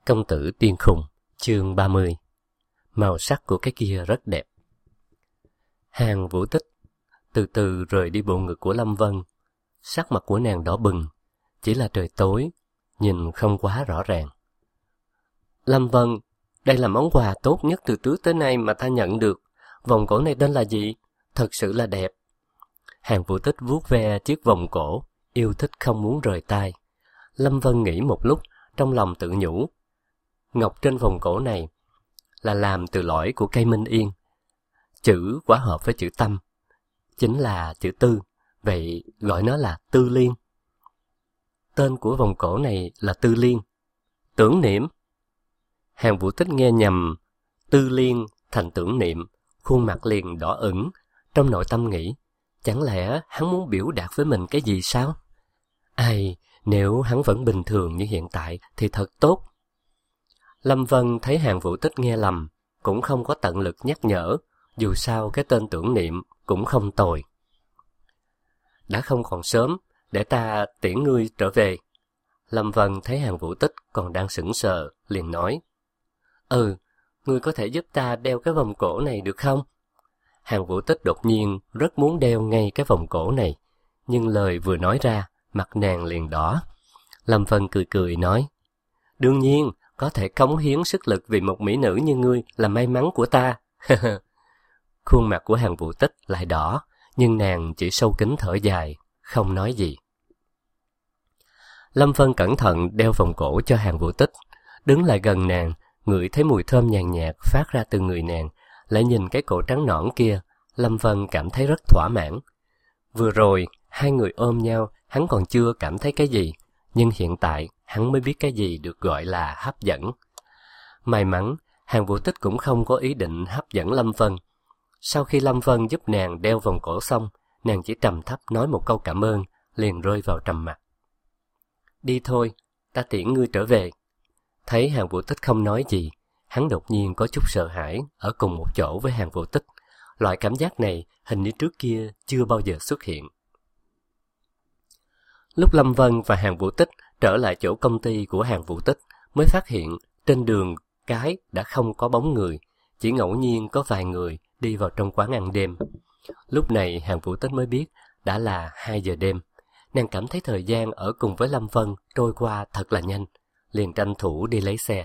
Công tử điên khùng, chương 30. Màu sắc của cái kia rất đẹp. Hàng Vũ Tích từ từ rời đi bộ ngực của Lâm Vân. Sắc mặt của nàng đỏ bừng, chỉ là trời tối, nhìn không quá rõ ràng. Lâm Vân, đây là món quà tốt nhất từ trước tới nay mà ta nhận được. Vòng cổ này tên là gì? Thật sự là đẹp. Hàng Vũ Tích vuốt ve chiếc vòng cổ, yêu thích không muốn rời tay. Lâm Vân nghĩ một lúc, trong lòng tự nhủ. Ngọc trên vòng cổ này là làm từ lõi của cây minh yên. Chữ quá hợp với chữ tâm, chính là chữ tư, vậy gọi nó là Tư Liên. Tên của vòng cổ này là Tư Liên. Tưởng niệm. Hàng Vũ Tích nghe nhầm Tư Liên thành tưởng niệm, khuôn mặt liền đỏ ửng, trong nội tâm nghĩ, chẳng lẽ hắn muốn biểu đạt với mình cái gì sao? Ai, nếu hắn vẫn bình thường như hiện tại thì thật tốt. Lâm Vân thấy Hàng Vũ Tích nghe lầm, cũng không có tận lực nhắc nhở, dù sao cái tên tưởng niệm cũng không tồi. Đã không còn sớm, để ta tiễn ngươi trở về. Lâm Vân thấy Hàng Vũ Tích còn đang sững sờ, liền nói. Ngươi có thể giúp ta đeo cái vòng cổ này được không? Hàng Vũ Tích đột nhiên rất muốn đeo ngay cái vòng cổ này, nhưng lời vừa nói ra, mặt nàng liền đỏ. Lâm Vân cười cười nói, đương nhiên, có thể cống hiến sức lực vì một mỹ nữ như ngươi là may mắn của ta. Khuôn mặt của Hàng Vũ Tích lại đỏ, nhưng nàng chỉ sâu kín thở dài, không nói gì. Lâm Vân cẩn thận đeo vòng cổ cho Hàng Vũ Tích, đứng lại gần nàng, ngửi thấy mùi thơm nhàn nhạt phát ra từ người nàng, lại nhìn cái cổ trắng nõn kia, Lâm Vân cảm thấy rất thỏa mãn. Vừa rồi, hai người ôm nhau, hắn còn chưa cảm thấy cái gì, nhưng hiện tại hắn mới biết cái gì được gọi là hấp dẫn. May mắn, Hàng Vũ Tích cũng không có ý định hấp dẫn Lâm Vân. Sau khi Lâm Vân giúp nàng đeo vòng cổ xong, nàng chỉ trầm thấp nói một câu cảm ơn, liền rơi vào trầm mặc. Đi thôi, ta tiễn ngươi trở về. Thấy Hàng Vũ Tích không nói gì, hắn đột nhiên có chút sợ hãi ở cùng một chỗ với Hàng Vũ Tích. Loại cảm giác này hình như trước kia chưa bao giờ xuất hiện. Lúc Lâm Vân và Hàng Vũ Tích trở lại chỗ công ty của Hàng Vũ Tích, mới phát hiện trên đường cái đã không có bóng người, chỉ ngẫu nhiên có vài người đi vào trong quán ăn đêm. Lúc này Hàng Vũ Tích mới biết đã là 2 giờ đêm. Nàng cảm thấy thời gian ở cùng với Lâm Vân trôi qua thật là nhanh, liền tranh thủ đi lấy xe.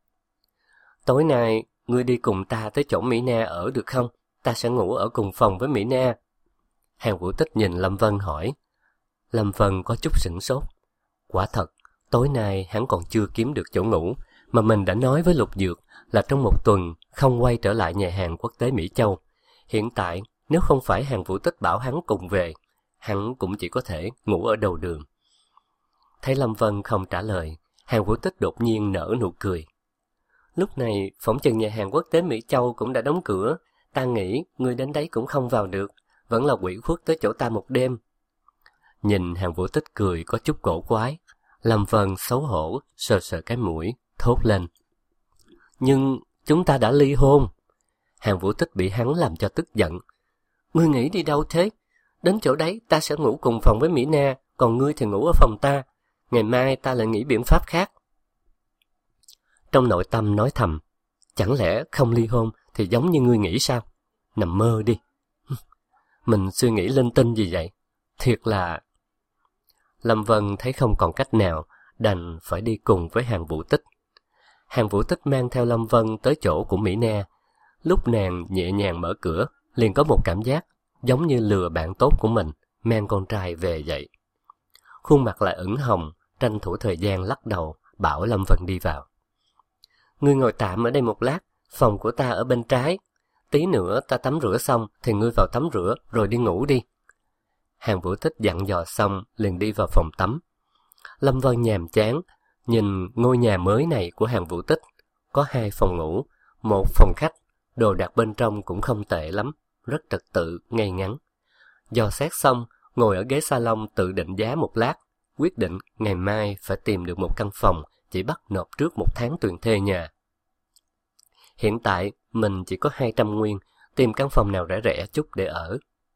Tối nay, ngươi đi cùng ta tới chỗ Mỹ Na ở được không? Ta sẽ ngủ ở cùng phòng với Mỹ Na. Hàng Vũ Tích nhìn Lâm Vân hỏi. Lâm Vân có chút sửng sốt. Quả thật, tối nay hắn còn chưa kiếm được chỗ ngủ, mà mình đã nói với Lục Dược là trong một tuần không quay trở lại nhà hàng quốc tế Mỹ Châu. Hiện tại, nếu không phải Hàng Vũ Tích bảo hắn cùng về, hắn cũng chỉ có thể ngủ ở đầu đường. Thấy Lâm Vân không trả lời, Hàng Vũ Tích đột nhiên nở nụ cười. Lúc này, phỏng chừng nhà hàng quốc tế Mỹ Châu cũng đã đóng cửa. Ta nghĩ ngươi đến đấy cũng không vào được, vẫn là ủy khuất tới chỗ ta một đêm. Nhìn Hàng Vũ Tích cười có chút cổ quái, Lâm Vân xấu hổ, sờ sờ cái mũi, thốt lên. Nhưng chúng ta đã ly hôn. Hàng Vũ Tích bị hắn làm cho tức giận. Ngươi nghĩ đi đâu thế? Đến chỗ đấy ta sẽ ngủ cùng phòng với Mỹ Na, còn ngươi thì ngủ ở phòng ta. Ngày mai ta lại nghĩ biện pháp khác. Trong nội tâm nói thầm, chẳng lẽ không ly hôn thì giống như ngươi nghĩ sao? Nằm mơ đi. Mình suy nghĩ linh tinh gì vậy? Thiệt là... Lâm Vân thấy không còn cách nào, đành phải đi cùng với Hàng Vũ Tích. Hàng Vũ Tích mang theo Lâm Vân tới chỗ của Mỹ Na. Lúc nàng nhẹ nhàng mở cửa, liền có một cảm giác giống như lừa bạn tốt của mình, mang con trai về vậy. Khuôn mặt lại ửng hồng, tranh thủ thời gian lắc đầu, bảo Lâm Vân đi vào. Ngươi ngồi tạm ở đây một lát, phòng của ta ở bên trái. Tí nữa ta tắm rửa xong thì ngươi vào tắm rửa rồi đi ngủ đi. Hàng Vũ Tích dặn dò xong liền đi vào phòng tắm. Lâm Vân nhàm chán, nhìn ngôi nhà mới này của Hàng Vũ Tích. Có 2 phòng ngủ, 1 phòng khách, đồ đạc bên trong cũng không tệ lắm, rất trật tự, ngay ngắn. Dò xét xong, ngồi ở ghế salon tự định giá một lát, quyết định ngày mai phải tìm được một căn phòng, chỉ bắt nộp trước 1 tháng tiền thuê nhà. Hiện tại, mình chỉ có 200 nguyên, tìm căn phòng nào rẻ rẻ chút để ở.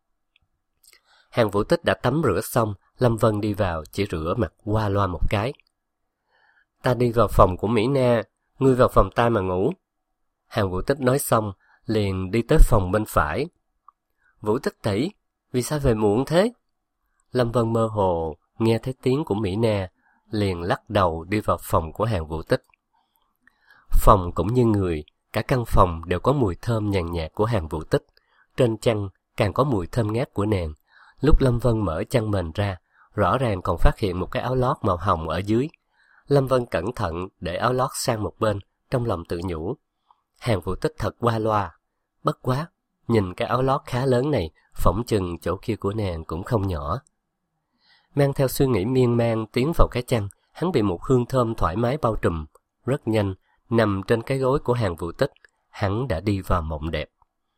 Hàng Vũ Tích đã tắm rửa xong, Lâm Vân đi vào chỉ rửa mặt qua loa một cái. Ta đi vào phòng của Mỹ Na, ngươi vào phòng ta mà ngủ. Hàng Vũ Tích nói xong, liền đi tới phòng bên phải. Vũ Tích tỷ, vì sao về muộn thế? Lâm Vân mơ hồ nghe thấy tiếng của Mỹ Na, liền lắc đầu đi vào phòng của Hàng Vũ Tích. Phòng cũng như người, cả căn phòng đều có mùi thơm nhàn nhạt của Hàng Vũ Tích. Trên chăn càng có mùi thơm ngát của nàng. Lúc Lâm Vân mở chăn mền ra, rõ ràng còn phát hiện một cái áo lót màu hồng ở dưới. Lâm Vân cẩn thận để áo lót sang một bên, trong lòng tự nhủ. Hàng Vũ Tích thật qua loa. Bất quá, nhìn cái áo lót khá lớn này, phỏng chừng chỗ kia của nàng cũng không nhỏ. Mang theo suy nghĩ miên man tiến vào cái chăn, hắn bị một hương thơm thoải mái bao trùm. Rất nhanh, nằm trên cái gối của Hàng Vũ Tích, hắn đã đi vào mộng đẹp.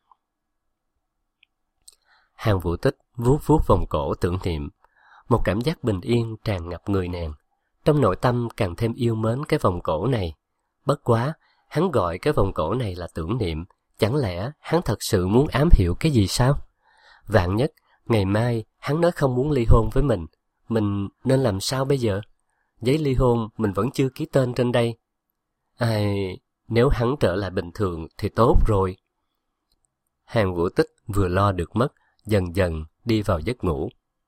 Hàng Vũ Tích vuốt vuốt vòng cổ tưởng niệm. Một cảm giác bình yên tràn ngập người nàng. Trong nội tâm càng thêm yêu mến cái vòng cổ này. Bất quá, hắn gọi cái vòng cổ này là tưởng niệm. Chẳng lẽ hắn thật sự muốn ám hiệu cái gì sao? Vạn nhất, ngày mai hắn nói không muốn ly hôn với mình nên làm sao bây giờ? Giấy ly hôn mình vẫn chưa ký tên trên đây. Ai, nếu hắn trở lại bình thường thì tốt rồi. Hàng Vũ Tích vừa lo được mất, dần dần đi vào giấc ngủ.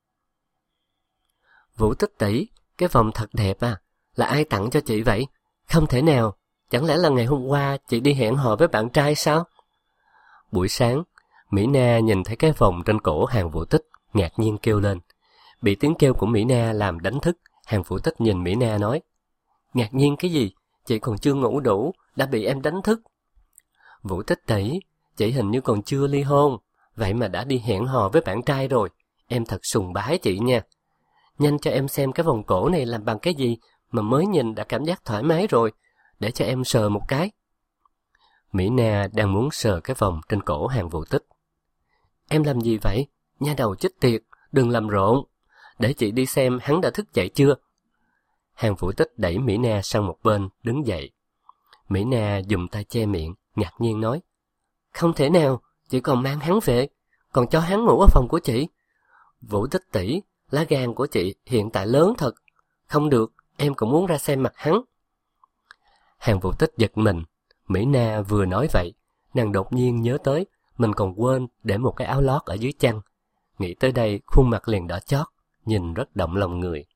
Vũ Tích tỷ, cái vòng thật đẹp à, là ai tặng cho chị vậy? Không thể nào, chẳng lẽ là ngày hôm qua chị đi hẹn hò với bạn trai sao? Buổi sáng, Mỹ Na nhìn thấy cái vòng trên cổ Hàng Vũ Tích, ngạc nhiên kêu lên. Bị tiếng kêu của Mỹ Na làm đánh thức, Hàng Vũ Tích nhìn Mỹ Na nói, ngạc nhiên cái gì? Chị còn chưa ngủ đủ, đã bị em đánh thức. Vũ Tích tỷ, chị hình như còn chưa ly hôn, vậy mà đã đi hẹn hò với bạn trai rồi. Em thật sùng bái chị nha. Nhanh cho em xem cái vòng cổ này làm bằng cái gì mà mới nhìn đã cảm giác thoải mái rồi, để cho em sờ một cái. Mỹ Na đang muốn sờ cái vòng trên cổ Hàng Vũ Tích. Em làm gì vậy? Nha đầu chết tiệt, đừng làm rộn. Để chị đi xem hắn đã thức dậy chưa. Hàng Vũ Tích đẩy Mỹ Na sang một bên, đứng dậy. Mỹ Na dùng tay che miệng, ngạc nhiên nói, không thể nào, chị còn mang hắn về, còn cho hắn ngủ ở phòng của chị. Vũ Tích tỷ, lá gan của chị hiện tại lớn thật. Không được, em cũng muốn ra xem mặt hắn. Hàng Vũ Tích giật mình. Mỹ Na vừa nói vậy, nàng đột nhiên nhớ tới mình còn quên để một cái áo lót ở dưới chăn. Nghĩ tới đây, khuôn mặt liền đỏ chót, nhìn rất động lòng người.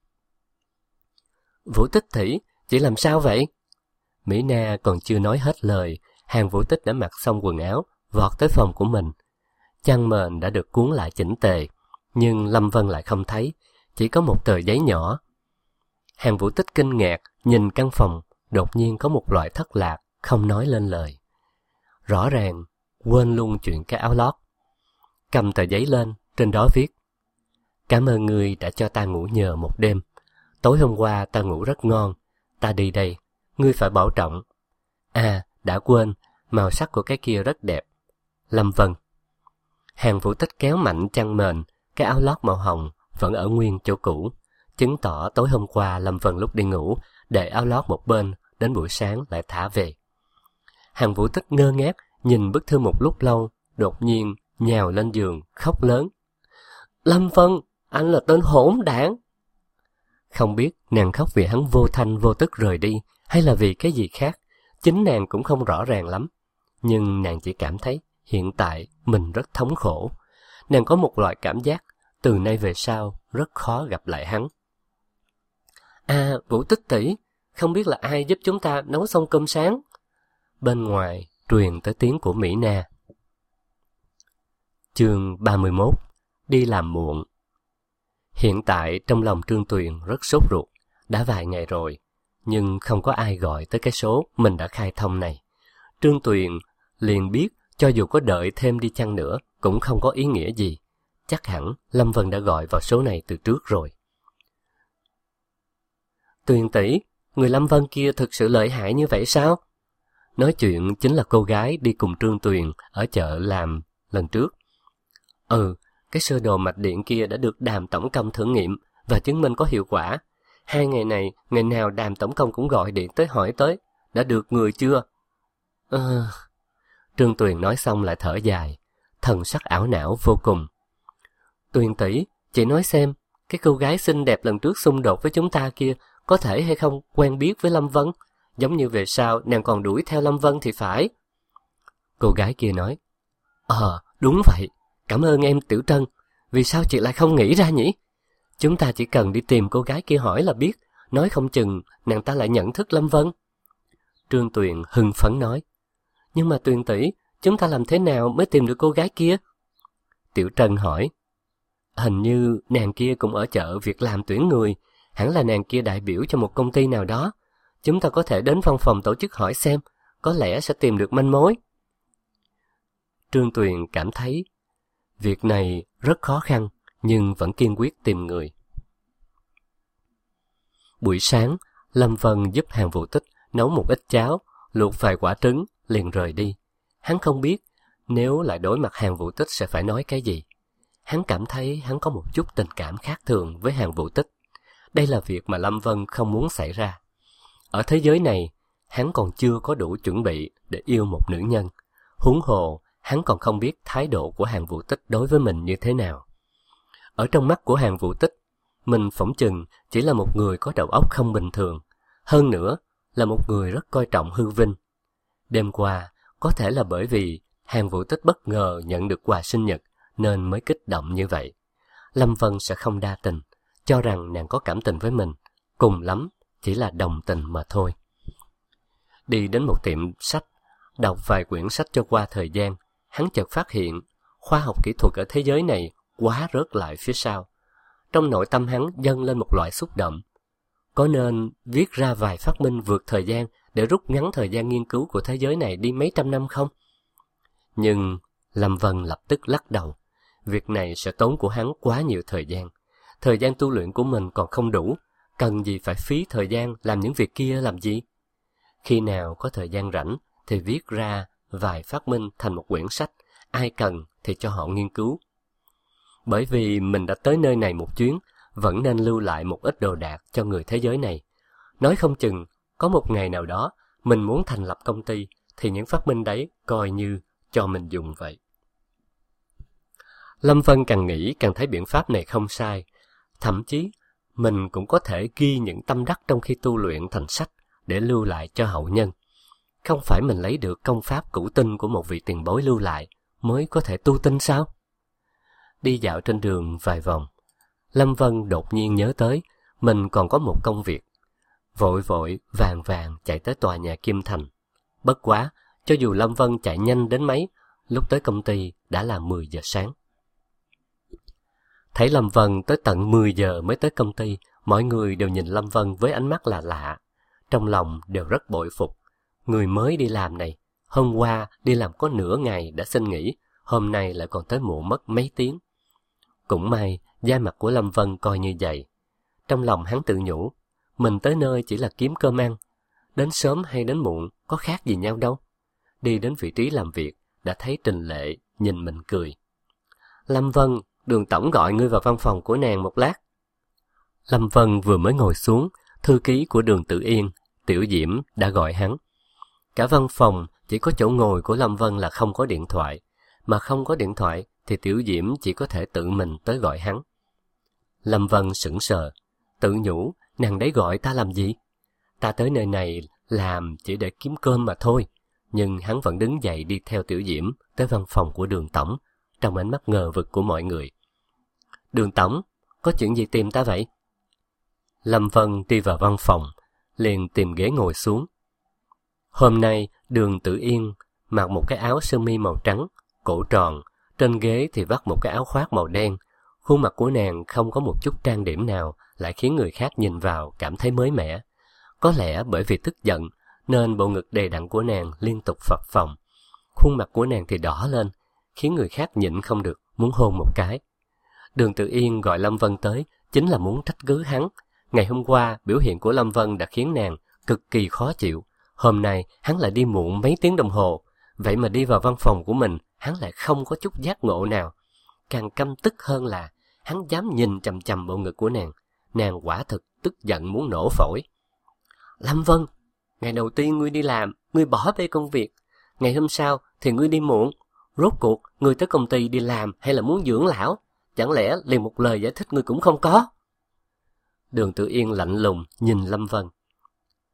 Vũ Tích tỷ, chị làm sao vậy? Mỹ Na còn chưa nói hết lời, Hàng Vũ Tích đã mặc xong quần áo, vọt tới phòng của mình. Chăn mền đã được cuốn lại chỉnh tề, nhưng Lâm Vân lại không thấy, chỉ có một tờ giấy nhỏ. Hàng Vũ Tích kinh ngạc, nhìn căn phòng, đột nhiên có một loại thất lạc, không nói lên lời. Rõ ràng, quên luôn chuyện cái áo lót. Cầm tờ giấy lên, trên đó viết, cảm ơn ngươi đã cho ta ngủ nhờ một đêm. Tối hôm qua ta ngủ rất ngon, ta đi đây, ngươi phải bảo trọng. À, đã quên, màu sắc của cái kia rất đẹp. Lâm Vân. Hàng Vũ Tích kéo mạnh chăn mền, cái áo lót màu hồng vẫn ở nguyên chỗ cũ, chứng tỏ tối hôm qua Lâm Vân lúc đi ngủ để áo lót một bên, đến buổi sáng lại thả về. Hàng Vũ Tích ngơ ngác nhìn bức thư một lúc lâu, đột nhiên nhào lên giường khóc lớn. Lâm Vân, anh là tên hỗn đản. Không biết nàng khóc vì hắn vô thanh vô tức rời đi, hay là vì cái gì khác, chính nàng cũng không rõ ràng lắm. Nhưng nàng chỉ cảm thấy hiện tại mình rất thống khổ. Nàng có một loại cảm giác từ nay về sau rất khó gặp lại hắn. À, Vũ Tích tỷ, không biết là ai giúp chúng ta nấu xong cơm sáng. Bên ngoài truyền tới tiếng của Mỹ Na. Chương 31. Đi làm muộn. Hiện tại trong lòng Trương Tuyền rất sốt ruột, đã vài ngày rồi, nhưng không có ai gọi tới cái số mình đã khai thông này. Trương Tuyền liền biết cho dù có đợi thêm đi chăng nữa cũng không có ý nghĩa gì. Chắc hẳn Lâm Vân đã gọi vào số này từ trước rồi. Tuyền tỷ, người Lâm Vân kia thực sự lợi hại như vậy sao? Nói chuyện chính là cô gái đi cùng Trương Tuyền ở chợ làm lần trước. Cái sơ đồ mạch điện kia đã được Đàm tổng công thử nghiệm và chứng minh có hiệu quả. 2 ngày này, ngày nào Đàm tổng công cũng gọi điện tới hỏi tới, đã được người chưa? Trương Tuyền nói xong lại thở dài, thần sắc ảo não vô cùng. Tuyền tỷ, chị nói xem, cái cô gái xinh đẹp lần trước xung đột với chúng ta kia có thể hay không quen biết với Lâm Vân? giống như về sau nàng còn đuổi theo Lâm Vân thì phải. Cô gái kia nói, đúng vậy, cảm ơn em Tiểu Trân, vì sao chị lại không nghĩ ra nhỉ? Chúng ta chỉ cần đi tìm cô gái kia hỏi là biết, nói không chừng nàng ta lại nhận thức Lâm Vân. Trương Tuyền hưng phấn nói, nhưng mà Tuyền tỷ, chúng ta làm thế nào mới tìm được cô gái kia? Tiểu Trân hỏi, hình như nàng kia cũng ở chợ việc làm tuyển người, hẳn là nàng kia đại biểu cho một công ty nào đó. Chúng ta có thể đến văn phòng tổ chức hỏi xem, có lẽ sẽ tìm được manh mối. Trương Tuyền cảm thấy việc này rất khó khăn, nhưng vẫn kiên quyết tìm người. Buổi sáng, Lâm Vân giúp Hàn Vũ Tích nấu một ít cháo, luộc vài quả trứng, liền rời đi. Hắn không biết nếu lại đối mặt Hàn Vũ Tích sẽ phải nói cái gì. Hắn cảm thấy hắn có một chút tình cảm khác thường với Hàn Vũ Tích. Đây là việc mà Lâm Vân không muốn xảy ra. Ở thế giới này, hắn còn chưa có đủ chuẩn bị để yêu một nữ nhân. Huống hồ, hắn còn không biết thái độ của Hàn Vũ Tích đối với mình như thế nào. Ở trong mắt của Hàn Vũ Tích, mình phỏng chừng chỉ là một người có đầu óc không bình thường. Hơn nữa, là một người rất coi trọng hư vinh. Đêm qua, có thể là bởi vì Hàn Vũ Tích bất ngờ nhận được quà sinh nhật nên mới kích động như vậy. Lâm Vân sẽ không đa tình, cho rằng nàng có cảm tình với mình, cùng lắm chỉ là đồng tình mà thôi. Đi đến một tiệm sách, đọc vài quyển sách cho qua thời gian, hắn chợt phát hiện khoa học kỹ thuật ở thế giới này quá rớt lại phía sau. Trong nội tâm hắn dâng lên một loại xúc động. Có nên viết ra vài phát minh vượt thời gian để rút ngắn thời gian nghiên cứu của thế giới này đi mấy trăm năm không? Nhưng Lâm Vân lập tức lắc đầu. Việc này sẽ tốn của hắn quá nhiều thời gian. Thời gian tu luyện của mình còn không đủ, cần gì phải phí thời gian làm những việc kia làm gì? Khi nào có thời gian rảnh thì viết ra vài phát minh thành một quyển sách, ai cần thì cho họ nghiên cứu. Bởi vì mình đã tới nơi này một chuyến, vẫn nên lưu lại một ít đồ đạc cho người thế giới này. Nói không chừng, có một ngày nào đó, mình muốn thành lập công ty, thì những phát minh đấy coi như cho mình dùng vậy. Lâm Vân càng nghĩ càng thấy biện pháp này không sai. Thậm chí, mình cũng có thể ghi những tâm đắc trong khi tu luyện thành sách để lưu lại cho hậu nhân. Không phải mình lấy được công pháp cửu tinh của một vị tiền bối lưu lại mới có thể tu tinh sao? Đi dạo trên đường vài vòng, Lâm Vân đột nhiên nhớ tới mình còn có một công việc. Vội vội vàng vàng chạy tới tòa nhà Kim Thành. Bất quá, cho dù Lâm Vân chạy nhanh đến mấy, lúc tới công ty đã là 10 giờ sáng. Thấy Lâm Vân tới tận 10 giờ mới tới công ty, mọi người đều nhìn Lâm Vân với ánh mắt là lạ. Trong lòng đều rất bội phục. Người mới đi làm này, hôm qua đi làm có nửa ngày đã xin nghỉ, hôm nay lại còn tới muộn mất mấy tiếng. Cũng may, da mặt của Lâm Vân coi như vậy. Trong lòng hắn tự nhủ, mình tới nơi chỉ là kiếm cơm ăn. Đến sớm hay đến muộn có khác gì nhau đâu. Đi đến vị trí làm việc, đã thấy Trình Lệ nhìn mình cười. Lâm Vân, Đường tổng gọi ngươi vào văn phòng của nàng một lát. Lâm Vân vừa mới ngồi xuống, thư ký của Đường Tử Yên, Tiểu Diễm đã gọi hắn. Cả văn phòng chỉ có chỗ ngồi của Lâm Vân là không có điện thoại, mà không có điện thoại thì Tiểu Diễm chỉ có thể tự mình tới gọi hắn. Lâm Vân sững sờ, tự nhủ, nàng đấy gọi ta làm gì? Ta tới nơi này làm chỉ để kiếm cơm mà thôi. Nhưng hắn vẫn đứng dậy đi theo Tiểu Diễm tới văn phòng của Đường tổng, trong ánh mắt ngờ vực của mọi người. Đường tổng, có chuyện gì tìm ta vậy? Lâm Vân đi vào văn phòng, liền tìm ghế ngồi xuống. Hôm nay, Đường Tử Yên mặc một cái áo sơ mi màu trắng, cổ tròn, trên ghế thì vắt một cái áo khoác màu đen. Khuôn mặt của nàng không có một chút trang điểm nào, lại khiến người khác nhìn vào cảm thấy mới mẻ. Có lẽ bởi vì tức giận, nên bộ ngực đầy đặn của nàng liên tục phập phồng. Khuôn mặt của nàng thì đỏ lên, khiến người khác nhịn không được, muốn hôn một cái. Đường Tử Yên gọi Lâm Vân tới, chính là muốn trách cứ hắn. Ngày hôm qua, biểu hiện của Lâm Vân đã khiến nàng cực kỳ khó chịu. Hôm nay, hắn lại đi muộn mấy tiếng đồng hồ. Vậy mà đi vào văn phòng của mình, hắn lại không có chút giác ngộ nào. Càng căm tức hơn là, hắn dám nhìn chằm chằm bộ ngực của nàng. Nàng quả thực tức giận muốn nổ phổi. Lâm Vân, ngày đầu tiên ngươi đi làm, ngươi bỏ bê công việc. Ngày hôm sau thì ngươi đi muộn. Rốt cuộc, ngươi tới công ty đi làm hay là muốn dưỡng lão? Chẳng lẽ liền một lời giải thích ngươi cũng không có? Đường Tử Yên lạnh lùng nhìn Lâm Vân.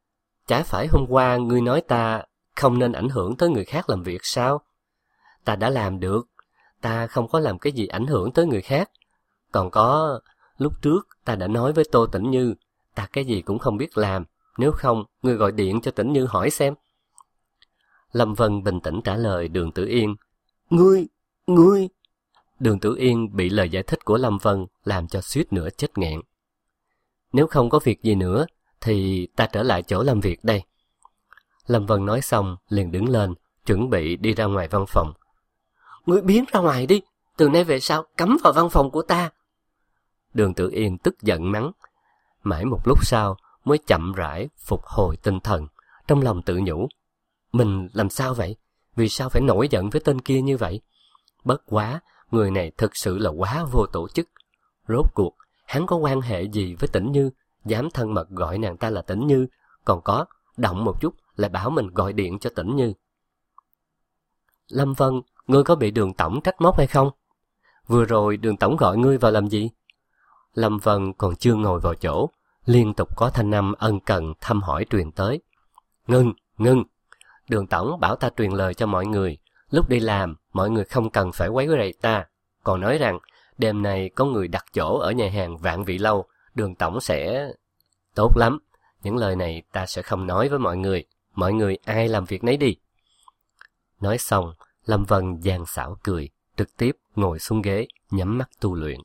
chả phải hôm qua ngươi nói ta không nên ảnh hưởng tới người khác làm việc sao? Ta đã làm được, ta không có làm cái gì ảnh hưởng tới người khác. Còn có, lúc trước ta đã nói với Tô Tĩnh Như, ta cái gì cũng không biết làm, nếu không, ngươi gọi điện cho Tĩnh Như hỏi xem. Lâm Vân bình tĩnh trả lời Đường Tử Yên. Ngươi... Đường Tử Yên bị lời giải thích của Lâm Vân làm cho suýt nữa chết nghẹn. Nếu không có việc gì nữa, thì ta trở lại chỗ làm việc đây. Lâm Vân nói xong, liền đứng lên, chuẩn bị đi ra ngoài văn phòng. Ngươi biến ra ngoài đi, từ nay về sau cấm vào văn phòng của ta. Đường Tử Yên tức giận mắng. Mãi một lúc sau mới chậm rãi phục hồi tinh thần, trong lòng tự nhủ. Mình làm sao vậy? Vì sao phải nổi giận với tên kia như vậy? Bất quá, người này thực sự là quá vô tổ chức. Rốt cuộc, hắn có quan hệ gì với Tĩnh Như, dám thân mật gọi nàng ta là Tĩnh Như, còn có, động một chút lại bảo mình gọi điện cho Tĩnh Như. Lâm Vân, ngươi có bị Đường tổng trách móc hay không? Vừa rồi Đường tổng gọi ngươi vào làm gì? Lâm Vân còn chưa ngồi vào chỗ, liên tục có thanh âm ân cần thăm hỏi truyền tới. Ngưng, Đường tổng bảo ta truyền lời cho mọi người, lúc đi làm mọi người không cần phải quấy rầy ta, còn nói rằng đêm nay có người đặt chỗ ở nhà hàng Vạn Vị Lâu, Đường tổng sẽ... Tốt lắm, những lời này ta sẽ không nói với mọi người ai làm việc nấy đi. Nói xong, Lâm Vân gian xảo cười, trực tiếp ngồi xuống ghế, nhắm mắt tu luyện.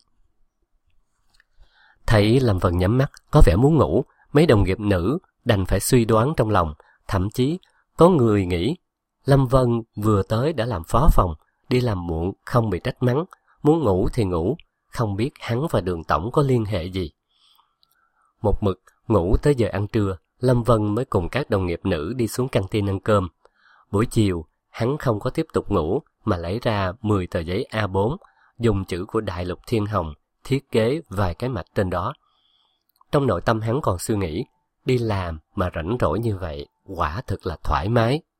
Thấy Lâm Vân nhắm mắt, có vẻ muốn ngủ, mấy đồng nghiệp nữ đành phải suy đoán trong lòng, thậm chí có người nghĩ Lâm Vân vừa tới đã làm phó phòng, đi làm muộn không bị trách mắng, muốn ngủ thì ngủ, không biết hắn và Đường tổng có liên hệ gì. Một mực ngủ tới giờ ăn trưa, Lâm Vân mới cùng các đồng nghiệp nữ đi xuống căng tin ăn cơm. Buổi chiều, hắn không có tiếp tục ngủ mà lấy ra 10 tờ giấy A4, dùng chữ của Đại Lục Thiên Hồng thiết kế vài cái mạch trên đó. Trong nội tâm hắn còn suy nghĩ, đi làm mà rảnh rỗi như vậy, quả thực là thoải mái.